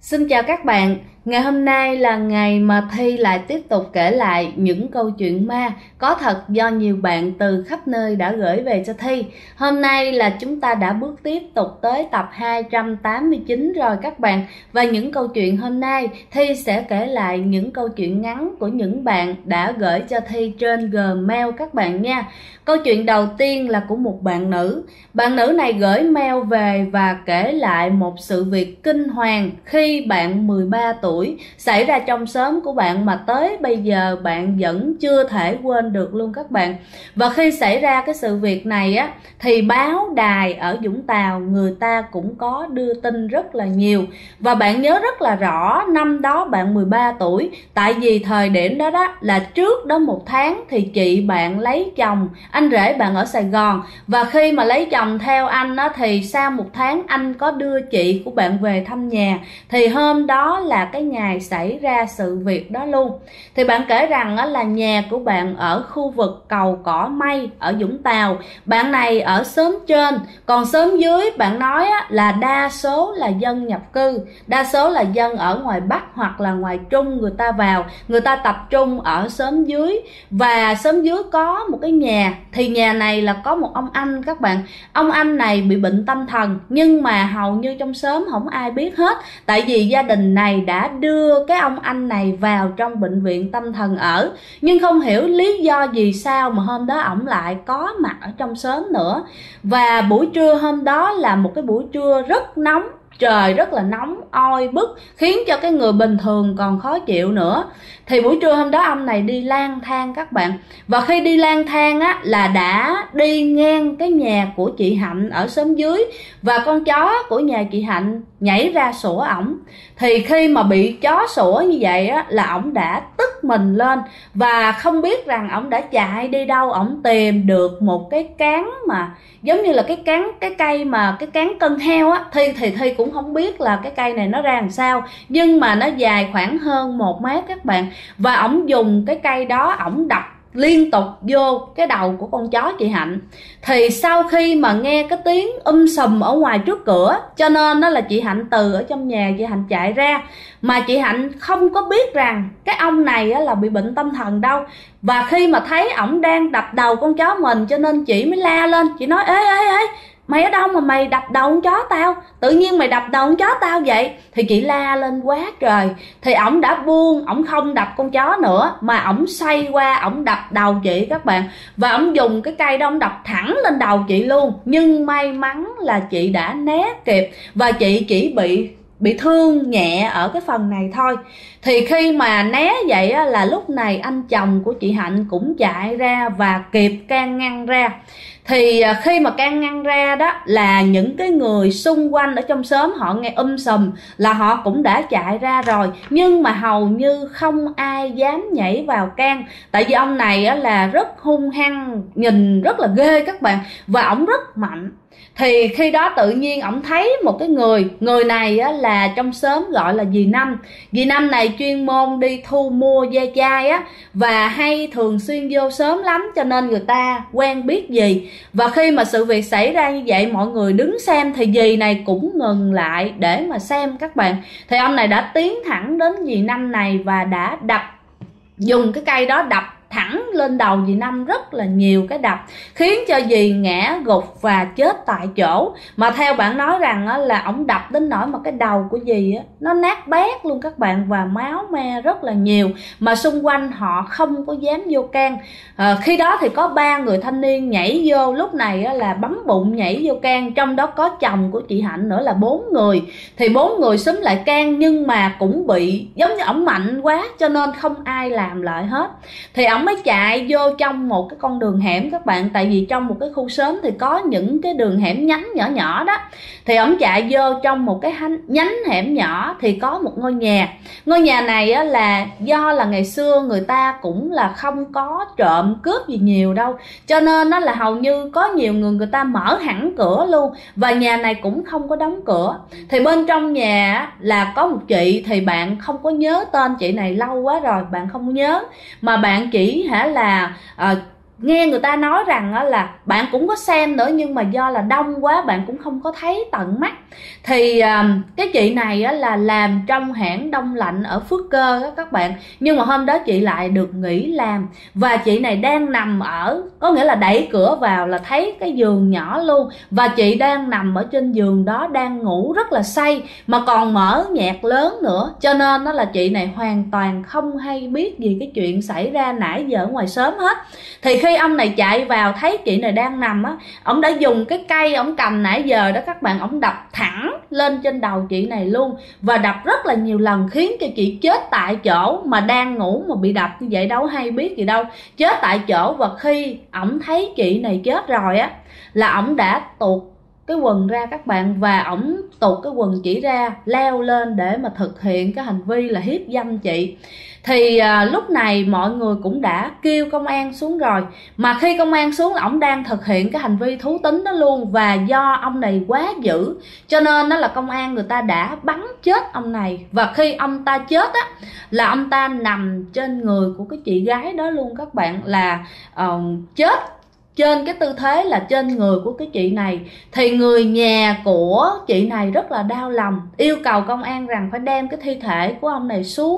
Xin chào các bạn, ngày hôm nay là ngày mà Thi lại tiếp tục kể lại những câu chuyện ma có thật do nhiều bạn từ khắp nơi đã gửi về cho Thi. Hôm nay là chúng ta đã bước tiếp tục tới tập 289 rồi các bạn. Và những câu chuyện hôm nay Thi sẽ kể lại những câu chuyện ngắn của những bạn đã gửi cho Thi trên Gmail các bạn nha. Câu chuyện đầu tiên là của một bạn nữ. Bạn nữ này gửi mail về và kể lại một sự việc kinh hoàng khi bạn 13 tuổi xảy ra trong xóm của bạn mà tới bây giờ bạn vẫn chưa thể quên được luôn các bạn. Và khi xảy ra cái sự việc này á thì báo đài ở Vũng Tàu người ta cũng có đưa tin rất là nhiều. Và bạn nhớ rất là rõ năm đó bạn 13 tuổi, tại vì thời điểm đó là trước đó 1 tháng thì chị bạn lấy chồng, anh rể bạn ở Sài Gòn. Và khi mà lấy chồng theo anh á thì sau 1 tháng anh có đưa chị của bạn về thăm nhà. Thì hôm đó là cái ngày xảy ra sự việc đó luôn. Thì bạn kể rằng là nhà của bạn ở khu vực cầu Cỏ Mây ở Vũng Tàu. Bạn này ở xóm trên, còn xóm dưới bạn nói là đa số là dân nhập cư, đa số là dân ở ngoài Bắc hoặc là ngoài Trung người ta vào, người ta tập trung ở xóm dưới. Và xóm dưới có một cái nhà, thì nhà này là có một ông anh các bạn. Ông anh này bị bệnh tâm thần nhưng mà hầu như trong xóm không ai biết hết, tại vì gia đình này đã đưa cái ông anh này vào trong bệnh viện tâm thần ở. Nhưng không hiểu lý do gì sao mà hôm đó ổng lại có mặt ở trong xóm nữa. Và buổi trưa hôm đó là một cái buổi trưa rất nóng, trời rất là nóng oi bức, khiến cho cái người bình thường còn khó chịu nữa. Thì buổi trưa hôm đó ông này đi lang thang các bạn. Và khi đi lang thang á là đã đi ngang cái nhà của chị Hạnh ở xóm dưới. Và con chó của nhà chị Hạnh nhảy ra sủa ổng. Thì khi mà bị chó sủa như vậy á là ổng đã tức mình lên. Và không biết rằng ổng đã chạy đi đâu. Ổng tìm được một cái cán mà giống như là cái cây mà cái cán cân heo á. Thi cũng không biết là cái cây này nó ra làm sao, nhưng mà nó dài khoảng hơn 1 mét các bạn. Và ổng dùng cái cây đó ổng đập liên tục vô cái đầu của con chó chị Hạnh. Thì sau khi mà nghe cái tiếng sùm ở ngoài trước cửa, cho nên đó là chị Hạnh từ ở trong nhà chị Hạnh chạy ra. Mà chị Hạnh không có biết rằng cái ông này là bị bệnh tâm thần đâu. Và khi mà thấy ổng đang đập đầu con chó mình cho nên chị mới la lên. Chị nói ê mày ở đâu mà mày đập đầu con chó tao? Tự nhiên mày đập đầu con chó tao vậy? Thì chị la lên quá trời. Thì ổng đã buông, ổng không đập con chó nữa mà ổng xoay qua ổng đập đầu chị các bạn. Và ổng dùng cái cây đó ổng đập thẳng lên đầu chị luôn. Nhưng may mắn là chị đã né kịp và chị chỉ bị thương nhẹ ở cái phần này thôi. Thì khi mà né vậy á, là lúc này anh chồng của chị Hạnh cũng chạy ra và kịp can ngăn ra. Thì khi mà can ngăn ra đó là những cái người xung quanh ở trong xóm họ nghe sùm là họ cũng đã chạy ra rồi. Nhưng mà hầu như không ai dám nhảy vào can. Tại vì ông này á, là rất hung hăng, nhìn rất là ghê các bạn. Và ổng rất mạnh. Thì khi đó tự nhiên ổng thấy một cái người này á, là trong xóm gọi là dì Năm. Dì Năm này chuyên môn đi thu mua ve chai á, và hay thường xuyên vô xóm lắm cho nên người ta quen biết dì. Và khi mà sự việc xảy ra như vậy mọi người đứng xem thì dì này cũng ngừng lại để mà xem các bạn. Thì ông này đã tiến thẳng đến dì Năm này và đã dùng cái cây đó đập thẳng lên đầu dì Năm rất là nhiều cái đập, khiến cho dì ngã gục và chết tại chỗ. Mà theo bạn nói rằng là ổng đập đến nỗi mà cái đầu của dì nó nát bét luôn các bạn, và máu me rất là nhiều. Mà xung quanh họ không có dám vô can. Khi đó thì có 3 người thanh niên nhảy vô, lúc này là bấm bụng nhảy vô can, trong đó có chồng của chị Hạnh nữa là 4 người. Thì 4 người xúm lại can nhưng mà cũng bị giống như ổng mạnh quá cho nên không ai làm lại hết. Thì ổng mới chạy vô trong một cái con đường hẻm các bạn. Tại vì trong một cái khu xóm thì có những cái đường hẻm nhánh nhỏ nhỏ đó. Thì ổng chạy vô trong một cái nhánh hẻm nhỏ thì có một ngôi nhà. Ngôi nhà này là do là ngày xưa người ta cũng là không có trộm cướp gì nhiều đâu, cho nên nó là hầu như có nhiều người ta mở hẳn cửa luôn. Và nhà này cũng không có đóng cửa. Thì bên trong nhà là có một chị, thì bạn không có nhớ tên chị này lâu quá rồi, bạn không nhớ. Mà bạn chỉ là nghe người ta nói rằng là bạn cũng có xem nữa, nhưng mà do là đông quá bạn cũng không có thấy tận mắt. Thì cái chị này là làm trong hãng đông lạnh ở Phước Cơ đó các bạn, nhưng mà hôm đó chị lại được nghỉ làm, và chị này đang nằm ở, có nghĩa là đẩy cửa vào là thấy cái giường nhỏ luôn, và chị đang nằm ở trên giường đó đang ngủ rất là say, mà còn mở nhạc lớn nữa, cho nên đó là chị này hoàn toàn không hay biết gì cái chuyện xảy ra nãy giờ ở ngoài xóm hết. Thì khi ông này chạy vào thấy chị này đang nằm á, ông đã dùng cái cây ông cầm nãy giờ đó các bạn, ông đập thẳng lên trên đầu chị này luôn, và đập rất là nhiều lần khiến cho chị chết tại chỗ, mà đang ngủ mà bị đập như vậy đâu hay biết gì đâu, chết tại chỗ. Và khi ổng thấy chị này chết rồi á, là ổng đã tuột cái quần ra các bạn, và ổng tuột cái quần chỉ ra, leo lên để mà thực hiện cái hành vi là hiếp dâm chị. Thì lúc này mọi người cũng đã kêu công an xuống rồi, mà khi công an xuống là ổng đang thực hiện cái hành vi thú tính đó luôn, và do ông này quá dữ cho nên đó là công an người ta đã bắn chết ông này. Và khi ông ta chết á, là ông ta nằm trên người của cái chị gái đó luôn các bạn, là chết trên cái tư thế là trên người của cái chị này. Thì người nhà của chị này rất là đau lòng, yêu cầu công an rằng phải đem cái thi thể của ông này xuống,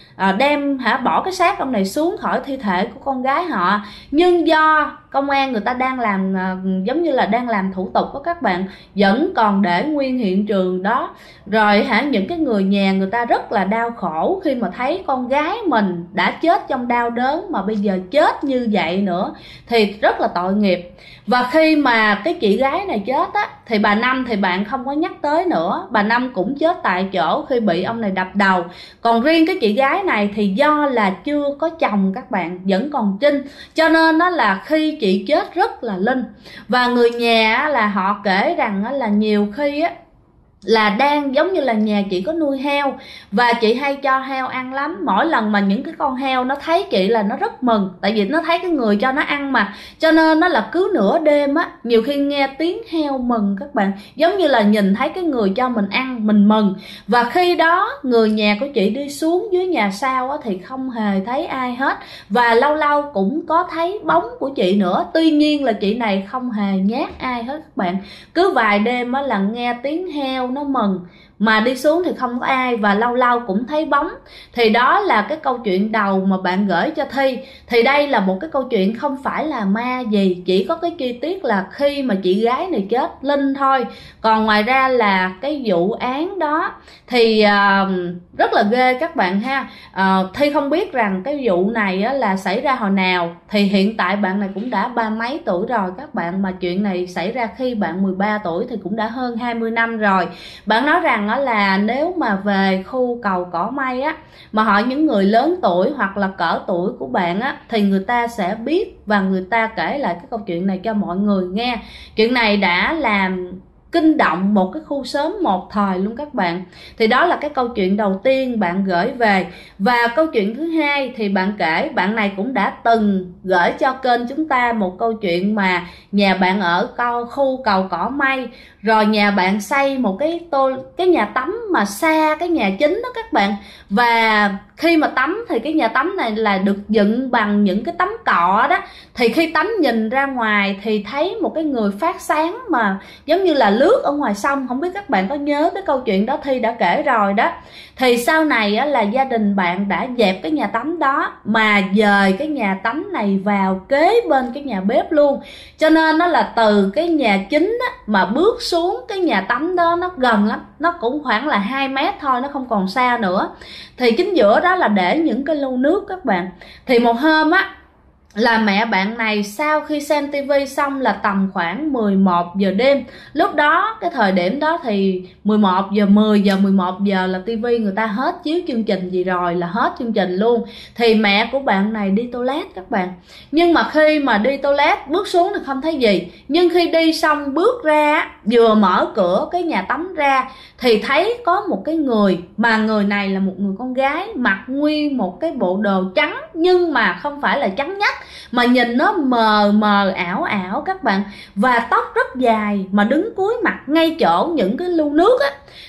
bỏ cái xác ông này xuống khỏi thi thể của con gái họ. Nhưng do công an người ta đang làm giống như là đang làm thủ tục đó các bạn, vẫn còn để nguyên hiện trường đó. Rồi những cái người nhà người ta rất là đau khổ khi mà thấy con gái mình đã chết trong đau đớn, mà bây giờ chết như vậy nữa thì rất là tội nghiệp. Và khi mà cái chị gái này chết á, thì bà Năm thì bạn không có nhắc tới nữa, bà Năm cũng chết tại chỗ khi bị ông này đập đầu. Còn riêng cái chị gái này thì do là chưa có chồng các bạn, vẫn còn trinh, cho nên đó là khi chị chết rất là linh. Và người nhà là họ kể rằng là nhiều khi á là đang giống như là nhà chị có nuôi heo, và chị hay cho heo ăn lắm. Mỗi lần mà những cái con heo nó thấy chị là nó rất mừng, tại vì nó thấy cái người cho nó ăn mà, cho nên nó là cứ nửa đêm á, nhiều khi nghe tiếng heo mừng các bạn, giống như là nhìn thấy cái người cho mình ăn mình mừng. Và khi đó người nhà của chị đi xuống dưới nhà sau á, thì không hề thấy ai hết, và lâu lâu cũng có thấy bóng của chị nữa. Tuy nhiên là chị này không hề nhát ai hết các bạn, cứ vài đêm á là nghe tiếng heo nó mừng, mà đi xuống thì không có ai, và lâu lâu cũng thấy bóng. Thì đó là cái câu chuyện đầu mà bạn gửi cho Thi. Thì đây là một cái câu chuyện không phải là ma gì, chỉ có cái chi tiết là khi mà chị gái này chết linh thôi. Còn ngoài ra là cái vụ án đó thì rất là ghê các bạn ha. Thi không biết rằng cái vụ này á, là xảy ra hồi nào. Thì hiện tại bạn này cũng đã 30 mấy tuổi rồi các bạn, mà chuyện này xảy ra khi bạn 13 tuổi thì cũng đã hơn 20 năm rồi. Bạn nói rằng đó là nếu mà về khu cầu Cỏ Mây á, mà hỏi những người lớn tuổi hoặc là cỡ tuổi của bạn á, thì người ta sẽ biết và người ta kể lại cái câu chuyện này cho mọi người nghe. Chuyện này đã làm kinh động một cái khu xóm một thời luôn các bạn. Thì đó là cái câu chuyện đầu tiên bạn gửi về. Và câu chuyện thứ hai thì bạn kể, bạn này cũng đã từng gửi cho kênh chúng ta một câu chuyện mà nhà bạn ở khu cầu Cỏ Mây, rồi nhà bạn xây một cái nhà tắm mà xa cái nhà chính đó các bạn. Và khi mà tắm thì cái nhà tắm này là được dựng bằng những cái tấm cọ đó. Thì khi tắm nhìn ra ngoài thì thấy một cái người phát sáng mà giống như là lướt ở ngoài sông. Không biết các bạn có nhớ cái câu chuyện đó, Thi đã kể rồi đó. Thì sau này á, là gia đình bạn đã dẹp cái nhà tắm đó, mà dời cái nhà tắm này vào kế bên cái nhà bếp luôn. Cho nên nó là từ cái nhà chính á, mà bước xuống cái nhà tắm đó nó gần lắm, nó cũng khoảng là 2 mét thôi, nó không còn xa nữa. Thì chính giữa đó là để những cái lu nước các bạn. Thì một hôm á, là mẹ bạn này sau khi xem tivi xong là tầm khoảng 11 giờ đêm. Lúc đó cái thời điểm đó thì 11 giờ 10 giờ 11 giờ là tivi người ta hết chiếu chương trình gì rồi, là hết chương trình luôn. Thì mẹ của bạn này đi toilet các bạn. Nhưng mà khi mà đi toilet bước xuống thì không thấy gì, nhưng khi đi xong bước ra, vừa mở cửa cái nhà tắm ra thì thấy có một cái người, mà người này là một người con gái, mặc nguyên một cái bộ đồ trắng, nhưng mà không phải là trắng nhách, mà nhìn nó mờ mờ ảo ảo các bạn, và tóc rất dài, mà đứng cúi mặt ngay chỗ những cái lu nước á.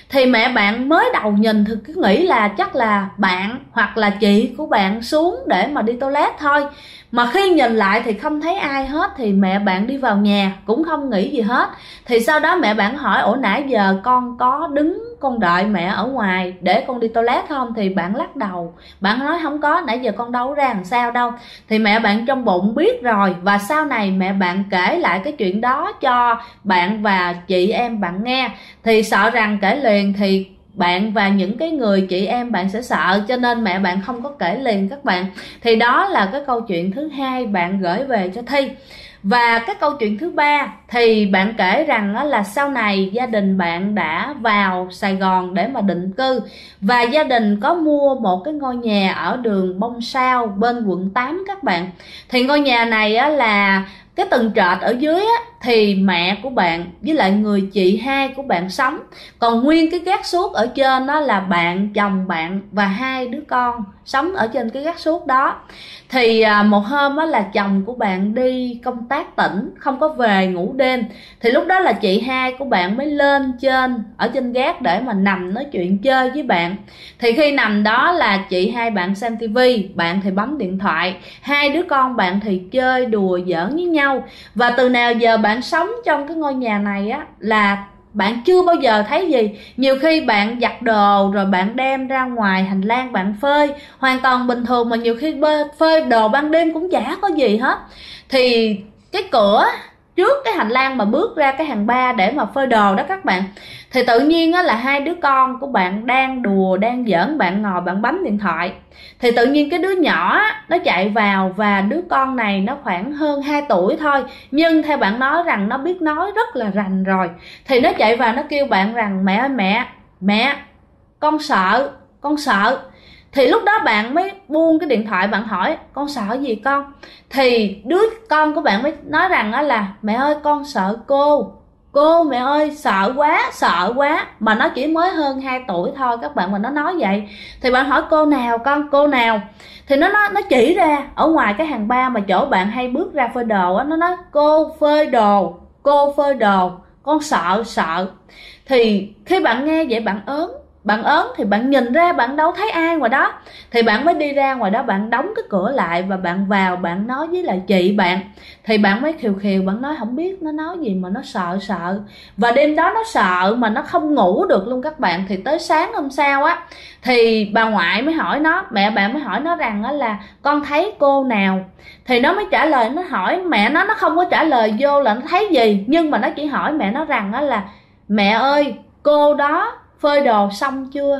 Thì mẹ bạn mới đầu nhìn thì cứ nghĩ là chắc là bạn hoặc là chị của bạn xuống để mà đi toilet thôi. Mà khi nhìn lại thì không thấy ai hết, thì mẹ bạn đi vào nhà cũng không nghĩ gì hết. Thì sau đó mẹ bạn hỏi: ủa nãy giờ con có đứng con đợi mẹ ở ngoài để con đi toilet không? Thì bạn lắc đầu, bạn nói không có, nãy giờ con đâu ra làm sao đâu. Thì mẹ bạn trong bụng biết rồi, và sau này mẹ bạn kể lại cái chuyện đó cho bạn và chị em bạn nghe. Thì sợ rằng kể liền thì bạn và những cái người chị em bạn sẽ sợ, cho nên mẹ bạn không có kể liền các bạn. Thì đó là cái câu chuyện thứ hai bạn gửi về cho Thi. Và cái câu chuyện thứ ba thì bạn kể rằng là sau này gia đình bạn đã vào Sài Gòn để mà định cư, và gia đình có mua một cái ngôi nhà ở đường Bông Sao bên quận 8 các bạn. Thì ngôi nhà này là cái tầng trệt ở dưới thì mẹ của bạn với lại người chị hai của bạn sống, còn nguyên cái gác suốt ở trên đó là bạn, chồng bạn và hai đứa con sống ở trên cái gác suốt đó. Thì một hôm là chồng của bạn đi công tác tỉnh không có về, ngủ đêm. Thì lúc đó là chị hai của bạn mới lên trên ở trên gác để mà nằm nói chuyện chơi với bạn. Thì khi nằm đó là chị hai bạn xem tivi, bạn thì bấm điện thoại, hai đứa con bạn thì chơi đùa giỡn với nhau. Và từ nào giờ bạn sống trong cái ngôi nhà này là bạn chưa bao giờ thấy gì. Nhiều khi bạn giặt đồ rồi bạn đem ra ngoài hành lang bạn phơi hoàn toàn bình thường, mà nhiều khi phơi đồ ban đêm cũng chả có gì hết. Thì cái cửa trước cái hành lang mà bước ra cái hàng ba để mà phơi đồ đó các bạn, thì tự nhiên là hai đứa con của bạn đang đùa đang giỡn, bạn ngồi bạn bấm điện thoại. Thì tự nhiên cái đứa nhỏ nó chạy vào, và đứa con này nó khoảng hơn 2 tuổi thôi, nhưng theo bạn nói rằng nó biết nói rất là rành rồi. Thì nó chạy vào nó kêu bạn rằng: mẹ ơi mẹ, con sợ. Thì lúc đó bạn mới buông cái điện thoại, bạn hỏi: con sợ gì con? Thì đứa con của bạn mới nói rằng là: mẹ ơi con sợ cô mẹ ơi, sợ quá. Mà nó chỉ mới hơn 2 tuổi thôi các bạn, mà nó nói vậy. Thì bạn hỏi: cô nào con, cô nào? Thì nó chỉ ra ở ngoài cái hàng ba mà chỗ bạn hay bước ra phơi đồ nó nói: cô phơi đồ, con sợ. Thì khi bạn nghe vậy bạn ớn thì bạn nhìn ra bạn đâu thấy ai ngoài đó. Thì bạn mới đi ra ngoài đó, bạn đóng cái cửa lại và bạn vào, bạn nói với lại chị bạn. Thì bạn mới khều bạn nói không biết nó nói gì mà nó sợ. Và đêm đó nó sợ mà nó không ngủ được luôn các bạn. Thì tới sáng hôm sau thì bà ngoại mới hỏi nó, mẹ bạn mới hỏi nó rằng là: con thấy cô nào? Thì nó mới trả lời, nó hỏi mẹ nó không có trả lời vô là nó thấy gì, nhưng mà nó chỉ hỏi mẹ nó rằng là: mẹ ơi, cô đó phơi đồ xong chưa?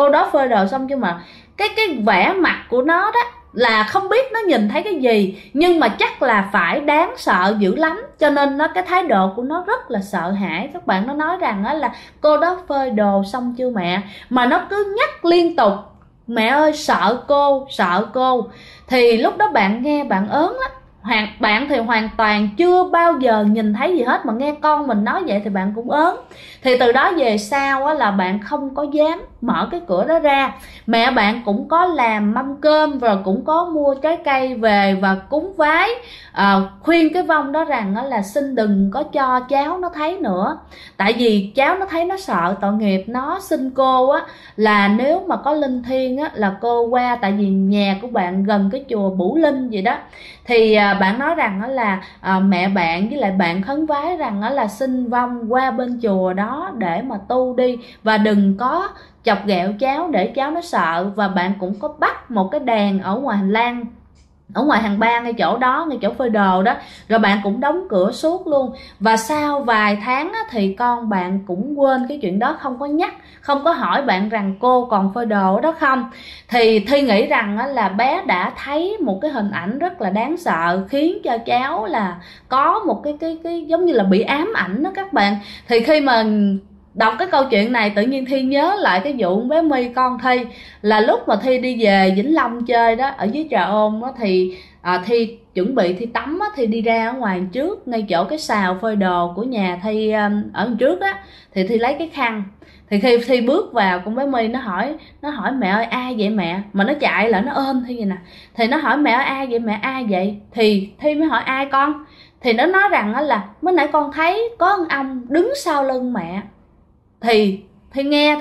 Mà cái vẻ mặt của nó đó là không biết nó nhìn thấy cái gì, nhưng mà chắc là phải đáng sợ dữ lắm, cho nên cái thái độ của nó rất là sợ hãi các bạn. Nó nói rằng là: cô đó phơi đồ xong chưa mẹ? Mà nó cứ nhắc liên tục: mẹ ơi sợ cô. Thì lúc đó bạn nghe bạn ớn lắm. Bạn thì hoàn toàn chưa bao giờ nhìn thấy gì hết, mà nghe con mình nói vậy thì bạn cũng ớn. Thì từ đó về sau là bạn không có dám mở cái cửa đó ra. Mẹ bạn cũng có làm mâm cơm, rồi cũng có mua trái cây về và cúng vái, khuyên cái vong đó rằng là xin đừng có cho cháu nó thấy nữa, tại vì cháu nó thấy nó sợ tội nghiệp. Nó xin cô là nếu mà có linh thiêng là cô qua, tại vì nhà của bạn gần cái chùa Bửu Linh gì đó. Thì bạn nói rằng là mẹ bạn với lại bạn khấn vái rằng là xin vong qua bên chùa đó để mà tu đi, và đừng có chọc ghẹo cháu để cháu nó sợ. Và bạn cũng có bắt một cái đèn ở ngoài hành lang, ở ngoài hàng ba, ngay chỗ đó, ngay chỗ phơi đồ đó, rồi bạn cũng đóng cửa suốt luôn. Và sau vài tháng thì con bạn cũng quên cái chuyện đó, không có nhắc, không có hỏi bạn rằng cô còn phơi đồ đó không. Thì Thi nghĩ rằng là bé đã thấy một cái hình ảnh rất là đáng sợ, khiến cho cháu là có một cái giống như là bị ám ảnh đó các bạn. Thì khi mà đọc cái câu chuyện này, tự nhiên Thi nhớ lại cái vụ bé My con Thi, là lúc mà Thi đi về Vĩnh Long chơi đó, ở dưới Trà Ôn đó, thì Thi chuẩn bị Thi tắm thì đi ra ở ngoài trước, ngay chỗ cái xào phơi đồ của nhà Thi ở trước đó. Thì Thi lấy cái khăn, thì khi Thi bước vào, con bé My nó hỏi mẹ ơi ai vậy mẹ? Mà nó chạy lại nó ôm Thi vậy nè. Thì nó hỏi mẹ ơi ai vậy mẹ, ai vậy? Thì Thi mới hỏi ai con? Thì nó nói rằng là mới nãy con thấy có ông đứng sau lưng mẹ. Thì thì nghe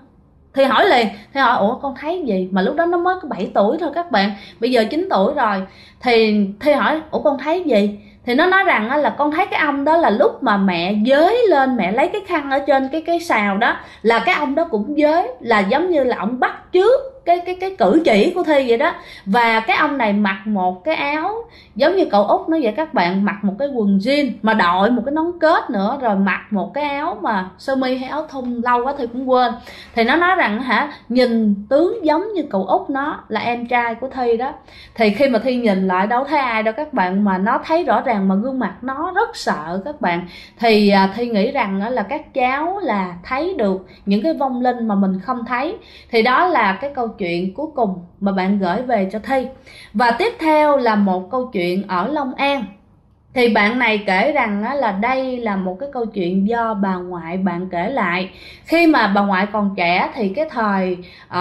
thì hỏi liền, thì hỏi ủa con thấy gì, mà lúc đó nó mới có 7 tuổi thôi các bạn, bây giờ 9 tuổi rồi. Thì hỏi ủa con thấy gì, thì nó nói rằng là con thấy cái ông đó là lúc mà mẹ dới lên, mẹ lấy cái khăn ở trên cái sào đó, là cái ông đó cũng dới, là giống như là ông bắt chước cái cử chỉ của Thi vậy đó. Và cái ông này mặc một cái áo giống như cậu Út nói vậy các bạn, mặc một cái quần jean mà đội một cái nón kết nữa, rồi mặc một cái áo mà sơ mi hay áo thun, lâu quá thì cũng quên. Thì nó nói rằng nhìn tướng giống như cậu Út, nó là em trai của Thi đó. Thì khi mà Thi nhìn lại đâu thấy ai đâu các bạn, mà nó thấy rõ ràng mà gương mặt nó rất sợ các bạn. Thì Thi nghĩ rằng là các cháu là thấy được những cái vong linh mà mình không thấy. Thì đó là cái câu chuyện cuối cùng mà bạn gửi về cho Thi. Và tiếp theo là một câu chuyện ở Long An. Thì bạn này kể rằng là đây là một cái câu chuyện do bà ngoại bạn kể lại. Khi mà bà ngoại còn trẻ thì cái thời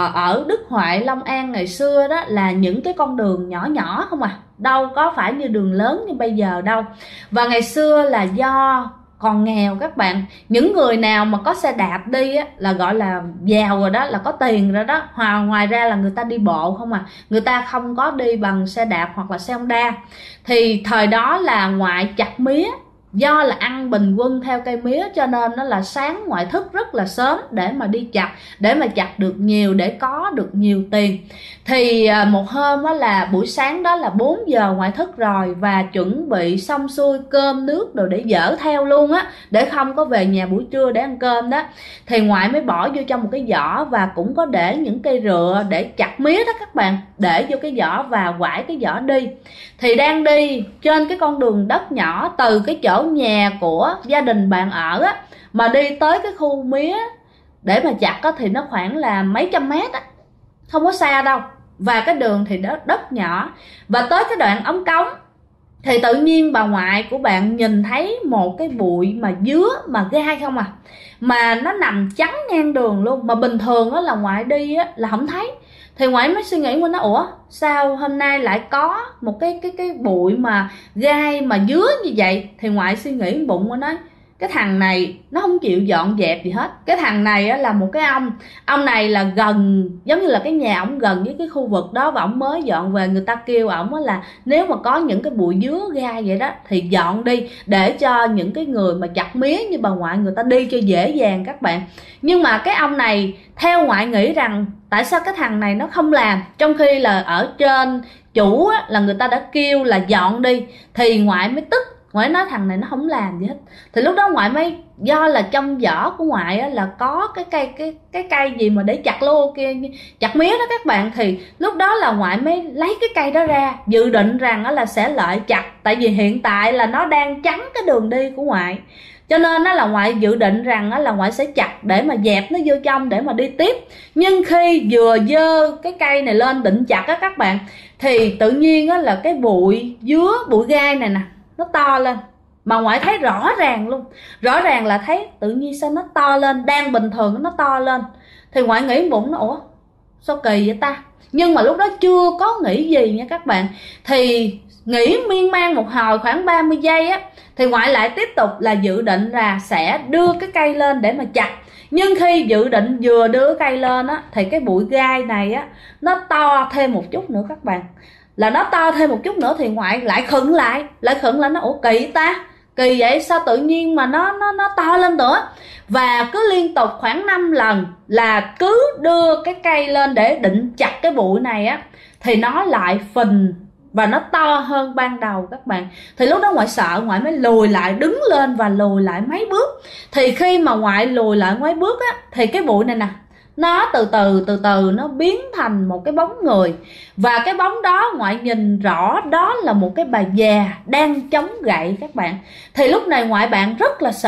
ở Đức Huệ, Long An ngày xưa đó là những cái con đường nhỏ nhỏ không à, đâu có phải như đường lớn như bây giờ đâu. Và ngày xưa là do còn nghèo các bạn, những người nào mà có xe đạp đi á, là gọi là giàu rồi đó, là có tiền rồi đó. Ngoài ra là người ta đi bộ không à, người ta không có đi bằng xe đạp hoặc là xe Honda. Thì thời đó là ngoại chặt mía, do là ăn bình quân theo cây mía cho nên nó là sáng ngoại thức rất là sớm để mà đi chặt, để mà chặt được nhiều, để có được nhiều tiền. Thì một hôm đó là buổi sáng đó là 4 giờ ngoại thức rồi, và chuẩn bị xong xuôi cơm nước rồi để dỡ theo luôn á, để không có về nhà buổi trưa để ăn cơm đó. Thì ngoại mới bỏ vô trong một cái giỏ, và cũng có để những cây rựa để chặt mía đó các bạn, để vô cái giỏ và quải cái giỏ đi. Thì đang đi trên cái con đường đất nhỏ từ cái chỗ nhà của gia đình bạn ở á, mà đi tới cái khu mía để mà chặt á, thì nó khoảng là mấy trăm mét á, không có xa đâu. Và cái đường thì đất nhỏ, và tới cái đoạn ống cống thì tự nhiên bà ngoại của bạn nhìn thấy một cái bụi mà dứa mà gai không à, mà nó nằm chắn ngang đường luôn, mà bình thường á là ngoại đi á là không thấy. Thì ngoại mới suy nghĩ qua nó, ủa sao hôm nay lại có một cái bụi mà gai mà dứa như vậy. Thì ngoại suy nghĩ bụng của nó, cái thằng này nó không chịu dọn dẹp gì hết. Cái thằng này á là một cái ông này là gần, giống như là cái nhà ổng gần với cái khu vực đó, và ổng mới dọn về. Người ta kêu ổng là nếu mà có những cái bụi dứa gai vậy đó thì dọn đi, để cho những cái người mà chặt mía như bà ngoại người ta đi cho dễ dàng các bạn. Nhưng mà cái ông này theo ngoại nghĩ rằng tại sao cái thằng này nó không làm, trong khi là ở trên chủ á, là người ta đã kêu là dọn đi. Thì ngoại mới tức, ngoại nói thằng này nó không làm gì hết. Thì lúc đó ngoại mới, do là trong giỏ của ngoại á, là có cái cây gì mà để chặt lô kia, chặt mía đó các bạn. Thì lúc đó là ngoại mới lấy cái cây đó ra, dự định rằng là sẽ lại chặt, tại vì hiện tại là nó đang chắn cái đường đi của ngoại. Cho nên là ngoại dự định rằng là ngoại sẽ chặt để mà dẹp nó vô trong để mà đi tiếp. Nhưng khi vừa dơ cái cây này lên định chặt á các bạn, thì tự nhiên là cái bụi dứa, bụi gai này nè, nó to lên. Mà ngoại thấy rõ ràng luôn, rõ ràng là thấy tự nhiên sao nó to lên, đang bình thường nó to lên. Thì ngoại nghĩ bụng nó, ủa sao kỳ vậy ta. Nhưng mà lúc đó chưa có nghĩ gì nha các bạn. Thì nghĩ miên man một hồi khoảng 30 giây á, thì ngoại lại tiếp tục là dự định là sẽ đưa cái cây lên để mà chặt. Nhưng khi dự định vừa đưa cây lên á, thì cái bụi gai này á nó to thêm một chút nữa các bạn. Là nó to thêm một chút nữa thì ngoại lại khựng lại, nó ủa kỳ ta, kỳ vậy sao tự nhiên mà nó to lên nữa. Và cứ liên tục khoảng 5 lần là cứ đưa cái cây lên để định chặt cái bụi này á, thì nó lại phình và nó to hơn ban đầu các bạn. Thì lúc đó ngoại sợ, ngoại mới lùi lại, đứng lên và lùi lại mấy bước. Thì khi mà ngoại lùi lại mấy bước á, thì cái bụi này nè, nó từ từ nó biến thành một cái bóng người. Và cái bóng đó ngoại nhìn rõ đó là một cái bà già đang chống gậy các bạn. Thì lúc này ngoại bạn rất là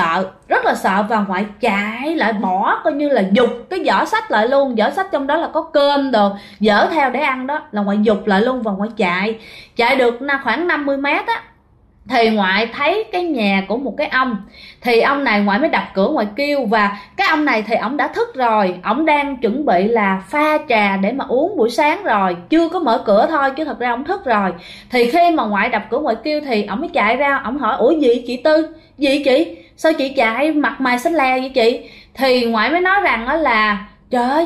sợ, và ngoại chạy lại, bỏ coi như là giục cái giỏ sách lại luôn. Giỏ sách trong đó là có cơm đồ dỡ theo để ăn đó, là ngoại giục lại luôn. Và ngoại chạy được khoảng 50 mét á, thì ngoại thấy cái nhà của một cái ông. Thì ông này ngoại mới đập cửa ngoại kêu. Và cái ông này thì ổng đã thức rồi, ổng đang chuẩn bị là pha trà để mà uống buổi sáng rồi, chưa có mở cửa thôi chứ thật ra ổng thức rồi. Thì khi mà ngoại đập cửa ngoại kêu thì ổng mới chạy ra, ổng hỏi ủa gì chị Tư, gì chị, sao chị chạy mặt mày xanh lè vậy chị. Thì ngoại mới nói rằng đó là trời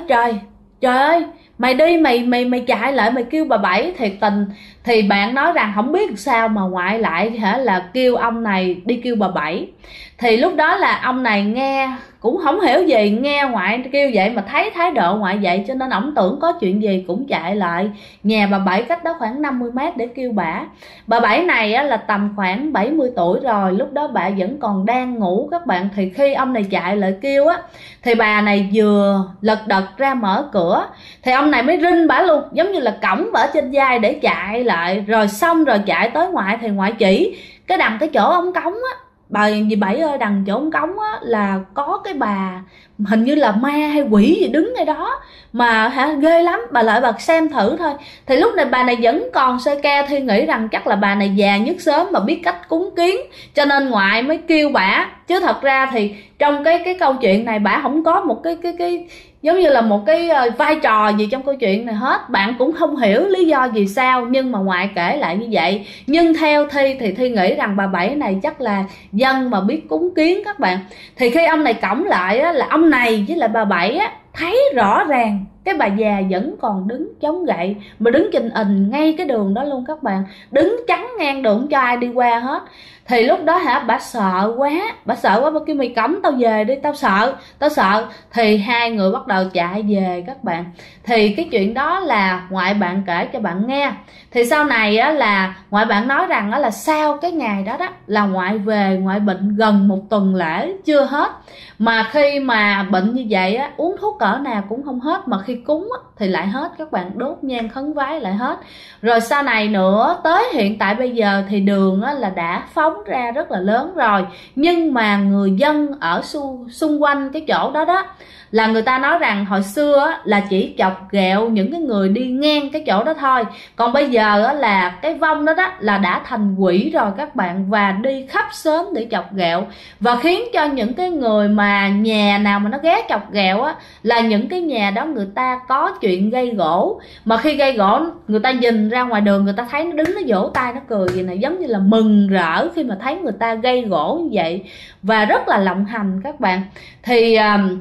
ơi, mày đi mày chạy lại mày kêu bà Bảy thiệt tình. Thì bạn nói rằng không biết sao mà ngoại lại là kêu ông này đi kêu bà Bảy. Thì lúc đó là ông này nghe cũng không hiểu gì, nghe ngoại kêu vậy mà thấy thái độ ngoại vậy, cho nên ổng tưởng có chuyện gì cũng chạy lại nhà bà Bảy cách đó khoảng 50 mét để kêu bả. Bà Bảy này á, là tầm khoảng 70 tuổi rồi, lúc đó bà vẫn còn đang ngủ các bạn. Thì khi ông này chạy lại kêu á, thì bà này vừa lật đật ra mở cửa, thì ông này mới rinh bả luôn, giống như là cõng bả trên vai để chạy lại. Rồi xong rồi chạy tới ngoại, thì ngoại chỉ cái đằng cái chỗ ống cống á, bà dì Bảy ơi, đằng chỗ ống cống á là có cái bà hình như là ma hay quỷ gì đứng ngay đó mà ghê lắm, bà lại bà xem thử thôi. Thì lúc này bà này vẫn còn sơ ke, Thi nghĩ rằng chắc là bà này già nhất sớm mà biết cách cúng kiến, cho nên ngoại mới kêu bả. Chứ thật ra thì trong cái câu chuyện này bả không có một cái giống như là một cái vai trò gì trong câu chuyện này hết. Bạn cũng không hiểu lý do vì sao, nhưng mà ngoại kể lại như vậy. Nhưng theo Thi thì Thi nghĩ rằng bà Bảy này chắc là dân mà biết cúng kiến các bạn. Thì khi ông này cõng lại á, là ông này với lại bà Bảy á, thấy rõ ràng cái bà già vẫn còn đứng chống gậy, mà đứng chình ình ngay cái đường đó luôn các bạn, đứng chắn ngang đường không cho ai đi qua hết. Thì lúc đó bà sợ quá, bà kêu mày cõng tao về đi, tao sợ. Thì hai người bắt đầu chạy về các bạn. Thì cái chuyện đó là ngoại bạn kể cho bạn nghe. Thì sau này á, là ngoại bạn nói rằng á, là sau cái ngày đó là ngoại về, ngoại bệnh gần 1 tuần lễ chưa hết. Mà khi mà bệnh như vậy á, uống thuốc cỡ nào cũng không hết, mà khi cúng á, thì lại hết các bạn, đốt nhang khấn vái lại hết. Rồi sau này nữa, tới hiện tại bây giờ thì đường á, là đã phóng ra rất là lớn rồi. Nhưng mà người dân ở xung quanh cái chỗ đó là người ta nói rằng hồi xưa á, là chỉ chọc ghẹo những cái người đi ngang cái chỗ đó thôi. Còn bây giờ á, là cái vong đó là đã thành quỷ rồi các bạn, và đi khắp xóm để chọc ghẹo. Và khiến cho những cái người mà nhà nào mà nó ghé chọc ghẹo á, là những cái nhà đó người ta có chuyện gây gỗ. Mà khi gây gỗ, người ta nhìn ra ngoài đường, người ta thấy nó đứng nó vỗ tay nó cười gì này, giống như là mừng rỡ khi mà thấy người ta gây gỗ như vậy. Và rất là lộng hành các bạn. Thì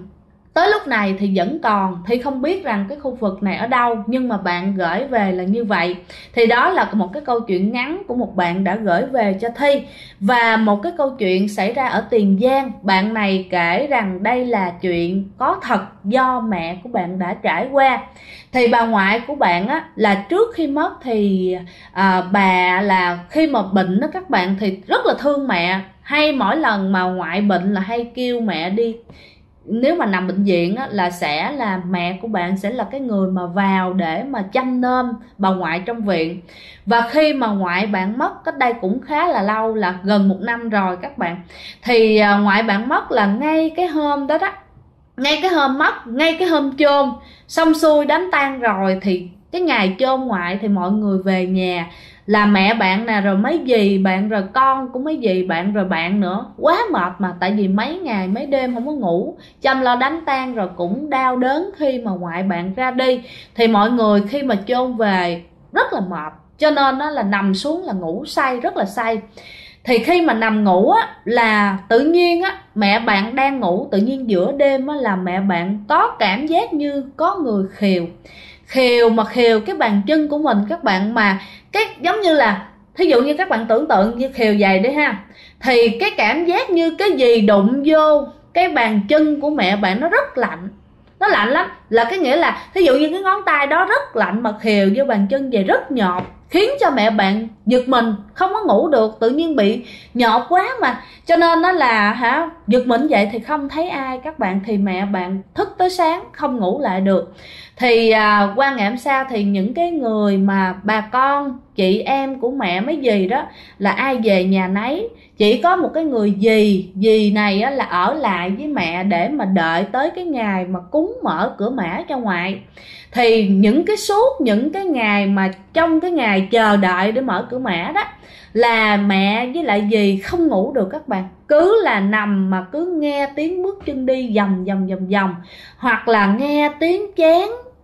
tới lúc này thì vẫn còn, Thi không biết rằng cái khu vực này ở đâu, nhưng mà bạn gửi về là như vậy. Thì đó là một cái câu chuyện ngắn của một bạn đã gửi về cho Thi. Và một cái câu chuyện xảy ra ở Tiền Giang, bạn này kể rằng đây là chuyện có thật do mẹ của bạn đã trải qua. Thì bà ngoại của bạn á, là trước khi mất thì bà là khi mà bệnh đó các bạn, thì rất là thương mẹ. Hay mỗi lần mà ngoại bệnh là hay kêu mẹ đi, nếu mà nằm bệnh viện á, là mẹ của bạn sẽ là cái người mà vào để mà chăm nom bà ngoại trong viện. Và khi mà ngoại bạn mất cách đây cũng khá là lâu, là gần 1 năm rồi các bạn. Thì ngoại bạn mất là ngay cái hôm đó ngay cái hôm mất, ngay cái hôm chôn xong xuôi đám tang rồi, thì cái ngày chôn ngoại thì mọi người về nhà, là mẹ bạn nè, rồi mấy dì bạn, rồi con của mấy dì bạn, rồi bạn nữa, quá mệt. Mà tại vì mấy ngày mấy đêm không có ngủ chăm lo đám tang, rồi cũng đau đớn khi mà ngoại bạn ra đi. Thì mọi người khi mà chôn về rất là mệt, cho nên đó là nằm xuống là ngủ say, rất là say. Thì khi mà nằm ngủ á, là tự nhiên á, mẹ bạn đang ngủ, tự nhiên giữa đêm á, là mẹ bạn có cảm giác như có người khều cái bàn chân của mình các bạn. Mà cái giống như là, thí dụ như các bạn tưởng tượng như khều giày đi ha, thì cái cảm giác như cái gì đụng vô cái bàn chân của mẹ bạn nó rất lạnh, nó lạnh lắm. Là cái nghĩa là thí dụ như cái ngón tay đó rất lạnh mà khều vô bàn chân vậy rất nhọt, khiến cho mẹ bạn giật mình, không có ngủ được, tự nhiên bị nhọt quá mà. Cho nên nó là giật mình vậy thì không thấy ai các bạn. Thì mẹ bạn thức tới sáng không ngủ lại được. Thì qua ngày hôm sau thì những cái người mà bà con, chị em của mẹ mấy dì đó là ai về nhà nấy. Chỉ có một cái người dì này á, là ở lại với mẹ để mà đợi tới cái ngày mà cúng mở cửa mã cho ngoại. Thì suốt những cái ngày mà trong cái ngày chờ đợi để mở cửa mã đó, là mẹ với lại dì không ngủ được các bạn. Cứ là nằm mà cứ nghe tiếng bước chân đi vòng vòng, hoặc là nghe tiếng chén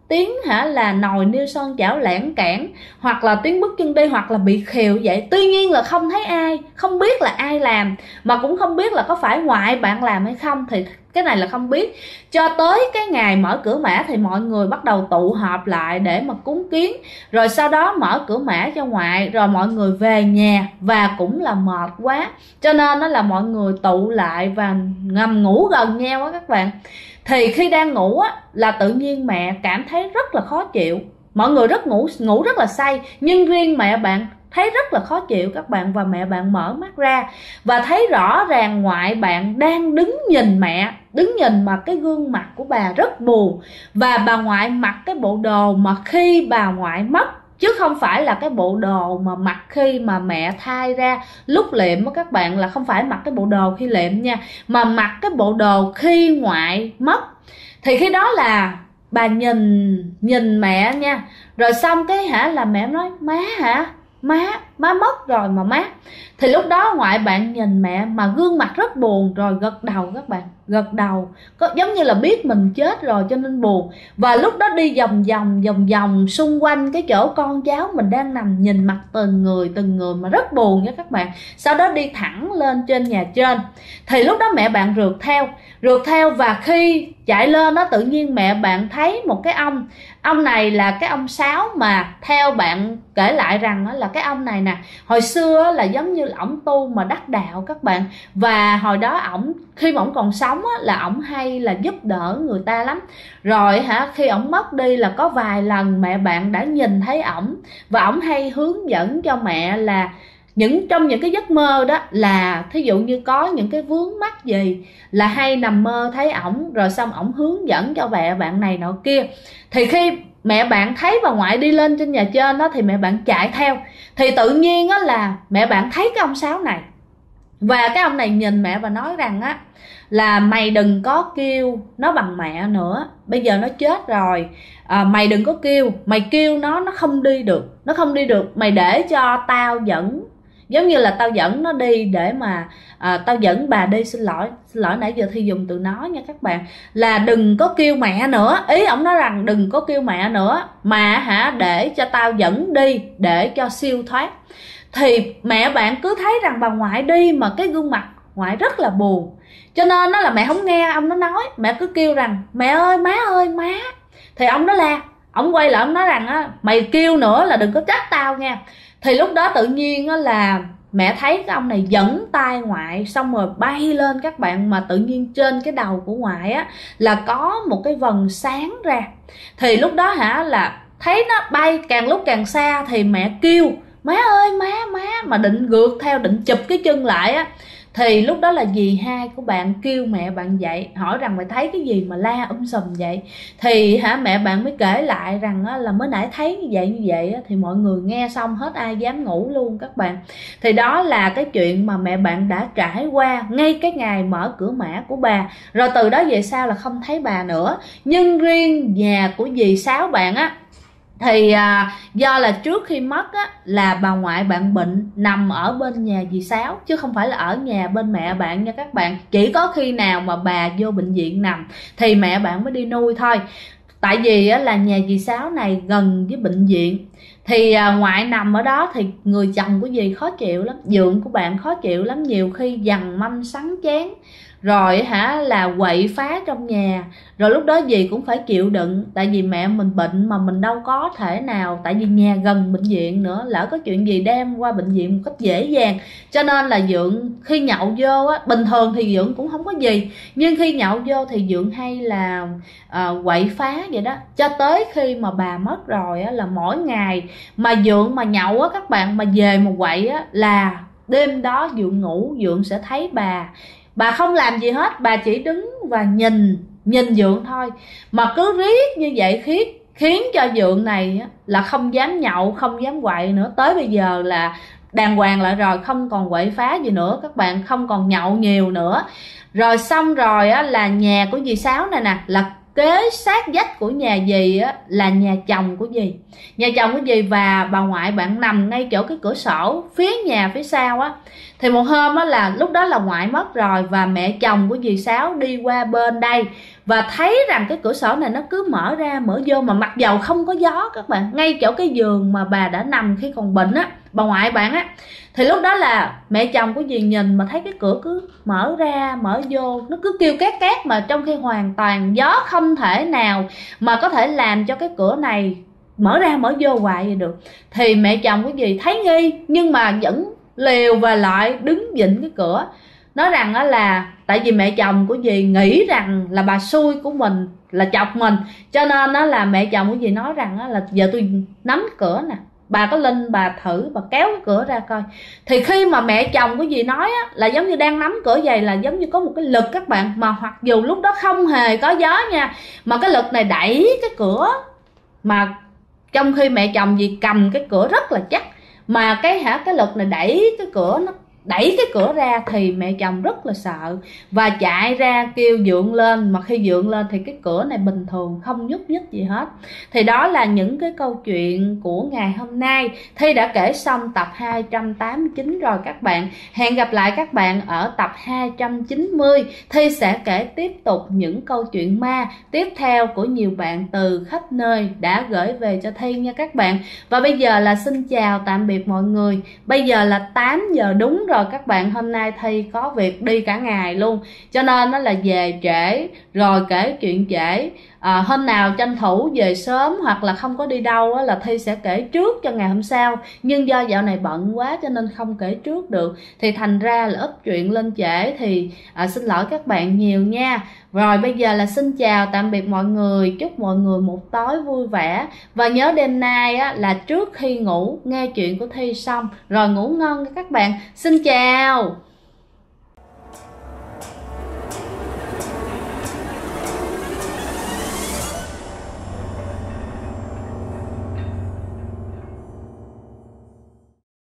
tiếng là nồi niêu son chảo lẻn cảng, hoặc là tiếng bước chân đi, hoặc là bị khều vậy. Tuy nhiên là không thấy ai, không biết là ai làm, mà cũng không biết là có phải ngoại bạn làm hay không, thì cái này là không biết. Cho tới cái ngày mở cửa mã thì mọi người bắt đầu tụ họp lại để mà cúng kiến, rồi sau đó mở cửa mã cho ngoại, rồi mọi người về nhà, và cũng là mệt quá cho nên đó là mọi người tụ lại và ngầm ngủ gần nhau á các bạn. Thì khi đang ngủ á là tự nhiên mẹ cảm thấy rất là khó chịu. Mọi người ngủ rất là say, nhưng riêng mẹ bạn thấy rất là khó chịu các bạn. Và mẹ bạn mở mắt ra và thấy rõ ràng ngoại bạn đang đứng nhìn mẹ, đứng nhìn mà cái gương mặt của bà rất buồn. Và bà ngoại mặc cái bộ đồ mà khi bà ngoại mất, chứ không phải là cái bộ đồ mà mặc khi mà mẹ thai ra lúc liệm á các bạn, là không phải mặc cái bộ đồ khi liệm nha, mà mặc cái bộ đồ khi ngoại mất. Thì khi đó là bà nhìn mẹ nha, rồi xong cái là mẹ nói má má mất rồi mà má. Thì lúc đó ngoại bạn nhìn mẹ mà gương mặt rất buồn, rồi gật đầu các bạn, gật đầu có giống như là biết mình chết rồi cho nên buồn. Và lúc đó đi vòng vòng xung quanh cái chỗ con cháu mình đang nằm, nhìn mặt từng người mà rất buồn nha các bạn. Sau đó đi thẳng lên trên nhà trên. Thì lúc đó mẹ bạn rượt theo, và khi chạy lên đó tự nhiên mẹ bạn thấy một cái ông này là cái ông Sáu, mà theo bạn kể lại rằng là cái ông này nè, hồi xưa là giống như là ổng tu mà đắc đạo các bạn. Và hồi đó khi mà ổng còn sống là ổng hay là giúp đỡ người ta lắm. Rồi khi ổng mất đi là có vài lần mẹ bạn đã nhìn thấy ổng, và ổng hay hướng dẫn cho mẹ là trong những cái giấc mơ đó, là thí dụ như có những cái vướng mắc gì là hay nằm mơ thấy ổng, rồi xong ổng hướng dẫn cho mẹ bạn này nọ kia. Thì khi mẹ bạn thấy bà ngoại đi lên trên nhà trên đó thì mẹ bạn chạy theo. Thì tự nhiên á là mẹ bạn thấy cái ông Sáu này, và cái ông này nhìn mẹ và nói rằng á là mày đừng có kêu nó bằng mẹ nữa, bây giờ nó chết rồi. Mày đừng có kêu, mày kêu nó không đi được, mày để cho tao dẫn, giống như là tao dẫn nó đi để mà tao dẫn bà đi. Xin lỗi nãy giờ Thi dùng từ nó nha các bạn, là đừng có kêu mẹ nữa. Ý ổng nói rằng đừng có kêu mẹ nữa, mà để cho tao dẫn đi để cho siêu thoát. Thì mẹ bạn cứ thấy rằng bà ngoại đi mà cái gương mặt ngoại rất là buồn, cho nên nó là mẹ không nghe ông nó nói, mẹ cứ kêu rằng mẹ ơi má. Thì ông đó la, ông quay lại ông nói rằng á, mày kêu nữa là đừng có trách tao nha. Thì lúc đó tự nhiên á là mẹ thấy cái ông này dẫn tay ngoại xong rồi bay lên các bạn, mà tự nhiên trên cái đầu của ngoại á là có một cái vầng sáng ra. Thì lúc đó là thấy nó bay càng lúc càng xa, thì mẹ kêu má ơi má, mà định gượt theo, định chụp cái chân lại á. Thì lúc đó là dì hai của bạn kêu mẹ bạn dậy, hỏi rằng mày thấy cái gì mà la sùm vậy. Thì mẹ bạn mới kể lại rằng là mới nãy thấy như vậy. Thì mọi người nghe xong hết ai dám ngủ luôn các bạn. Thì đó là cái chuyện mà mẹ bạn đã trải qua ngay cái ngày mở cửa mã của bà. Rồi từ đó về sau là không thấy bà nữa. Nhưng riêng nhà của dì Sáu bạn á, thì do là trước khi mất á, là bà ngoại bạn bệnh nằm ở bên nhà dì Sáu, chứ không phải là ở nhà bên mẹ bạn nha các bạn. Chỉ có khi nào mà bà vô bệnh viện nằm thì mẹ bạn mới đi nuôi thôi. Tại vì á, là nhà dì Sáu này gần với bệnh viện. Thì ngoại nằm ở đó thì người chồng của dì khó chịu lắm, dượng của bạn khó chịu lắm, nhiều khi dằn mâm sắn chén, rồi là quậy phá trong nhà. Rồi lúc đó dì cũng phải chịu đựng, tại vì mẹ mình bệnh mà mình đâu có thể nào, tại vì nhà gần bệnh viện nữa, lỡ có chuyện gì đem qua bệnh viện một cách dễ dàng. Cho nên là dượng khi nhậu vô á, bình thường thì dượng cũng không có gì, nhưng khi nhậu vô thì dượng hay là quậy phá vậy đó. Cho tới khi mà bà mất rồi á, là mỗi ngày mà dượng mà nhậu á các bạn, mà về mà quậy á, là đêm đó dượng ngủ dượng sẽ thấy bà không làm gì hết, bà chỉ đứng và nhìn dượng thôi. Mà cứ riết như vậy khiến cho dượng này là không dám nhậu, không dám quậy nữa. Tới bây giờ là đàng hoàng lại rồi, không còn quậy phá gì nữa các bạn, không còn nhậu nhiều nữa. Rồi xong rồi á, là nhà của dì Sáu này nè, là kế sát vách của nhà dì á, là nhà chồng của dì. Nhà chồng của dì và bà ngoại bạn nằm ngay chỗ cái cửa sổ phía nhà phía sau á. Thì một hôm á, là lúc đó là ngoại mất rồi, và mẹ chồng của dì Sáu đi qua bên đây và thấy rằng cái cửa sổ này nó cứ mở ra mở vô mà mặc dầu không có gió các bạn, ngay chỗ cái giường mà bà đã nằm khi còn bệnh á, bà ngoại bạn á. Thì lúc đó là mẹ chồng của dì nhìn mà thấy cái cửa cứ mở ra mở vô, nó cứ kêu két két, mà trong khi hoàn toàn gió không thể nào mà có thể làm cho cái cửa này mở ra mở vô hoài vậy được. Thì mẹ chồng của dì thấy nghi nhưng mà vẫn liều và lại đứng vịn cái cửa, nói rằng đó là tại vì mẹ chồng của dì nghĩ rằng là bà xui của mình là chọc mình, cho nên đó là mẹ chồng của dì nói rằng đó là giờ tôi nắm cửa nè, bà có lên bà thử bà kéo cái cửa ra coi. Thì khi mà mẹ chồng của dì nói á, là giống như đang nắm cửa vậy, là giống như có một cái lực các bạn, mà mặc dù lúc đó không hề có gió nha, mà cái lực này đẩy cái cửa, mà trong khi mẹ chồng dì cầm cái cửa rất là chắc, mà cái lực này đẩy cái cửa, nó đẩy cái cửa ra, thì mẹ chồng rất là sợ và chạy ra kêu dượng lên. Mà khi dượng lên thì cái cửa này bình thường, không nhúc nhích gì hết. Thì đó là những cái câu chuyện của ngày hôm nay. Thi đã kể xong tập 289 rồi các bạn. Hẹn gặp lại các bạn ở tập 290. Thi sẽ kể tiếp tục những câu chuyện ma tiếp theo của nhiều bạn từ khắp nơi đã gửi về cho Thi nha các bạn. Và bây giờ là xin chào tạm biệt mọi người. Bây giờ là 8 giờ đúng rồi các bạn. Hôm nay Thi có việc đi cả ngày luôn, cho nên nó là về trễ rồi kể chuyện trễ. Hôm nào tranh thủ về sớm hoặc là không có đi đâu á, là Thi sẽ kể trước cho ngày hôm sau. Nhưng do dạo này bận quá cho nên không kể trước được, thì thành ra là up chuyện lên trễ. Thì xin lỗi các bạn nhiều nha. Rồi bây giờ là xin chào tạm biệt mọi người. Chúc mọi người một tối vui vẻ. Và nhớ đêm nay á, là trước khi ngủ nghe chuyện của Thi xong rồi ngủ ngon nha các bạn. Xin chào.